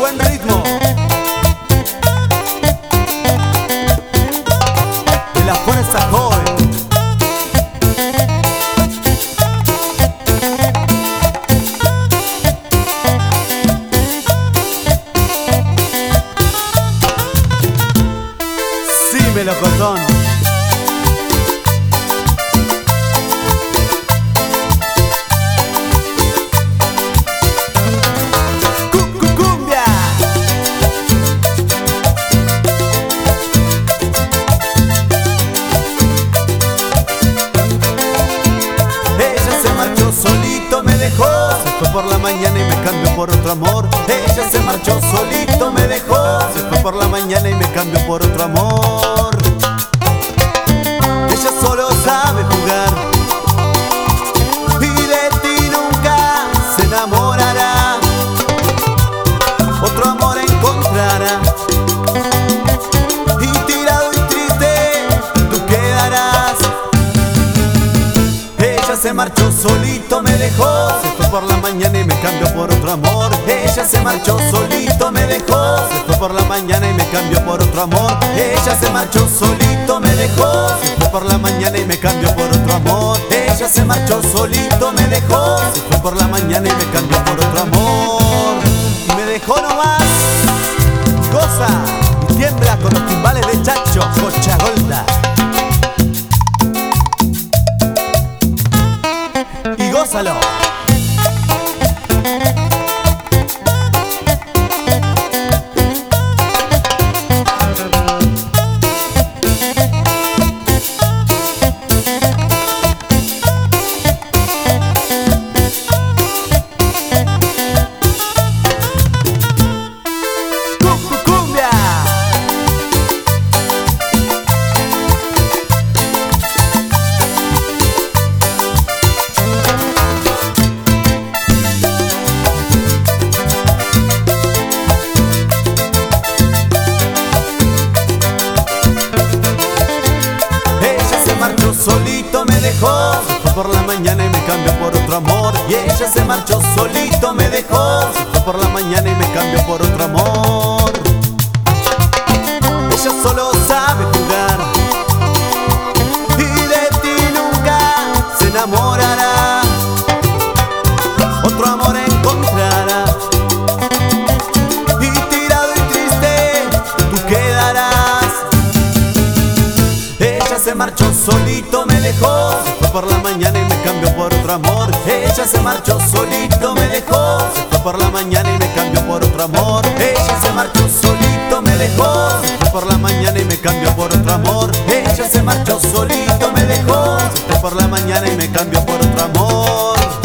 buen ritmo de la fuerza joven. Sí, melocotón. Solito me dejó, se fue por la mañana y me cambió por otro amor. Ella se marchó solito, me dejó, se fue por la mañana y me cambió por otro amor. Ella solo sabe jugar y de ti nunca se enamorará. Otro amor encontrará y tirado y triste tú quedarás. Ella se marchó solito, me dejó, se fue por la mañana y me cambió por otro amor. Ella se marchó solito, me dejó, se fue por la mañana y me cambió por otro amor. Ella se marchó solito, me dejó, se fue por la mañana y me cambió por otro amor. Ella se marchó solito, me dejó, se fue por la mañana y me cambió por otro amor. Y me dejó nomás, goza y tiembla con los timbales de Chacho Cochagolda. Y gózalo. Cumbia. Solito me dejó, se fue por la mañana y me cambió por otro amor. Y ella se marchó solito, me dejó, se fue por la mañana y me cambió por otro amor. Ella solo sabe jugar y de ti nunca se enamorará. Otro amor encontrará y tirado y triste tú quedarás. Ella se marchó solito, me dejó, se fue por la mañana y me cambió por otro amor. Ella se marchó solito, me dejó, se fue por la mañana y me cambió por otro amor. Ella se marchó solito, me dejó, se fue por la mañana y me cambió por otro amor. Ella se marchó solito, me dejó, se fue por la mañana y me cambió por otro amor.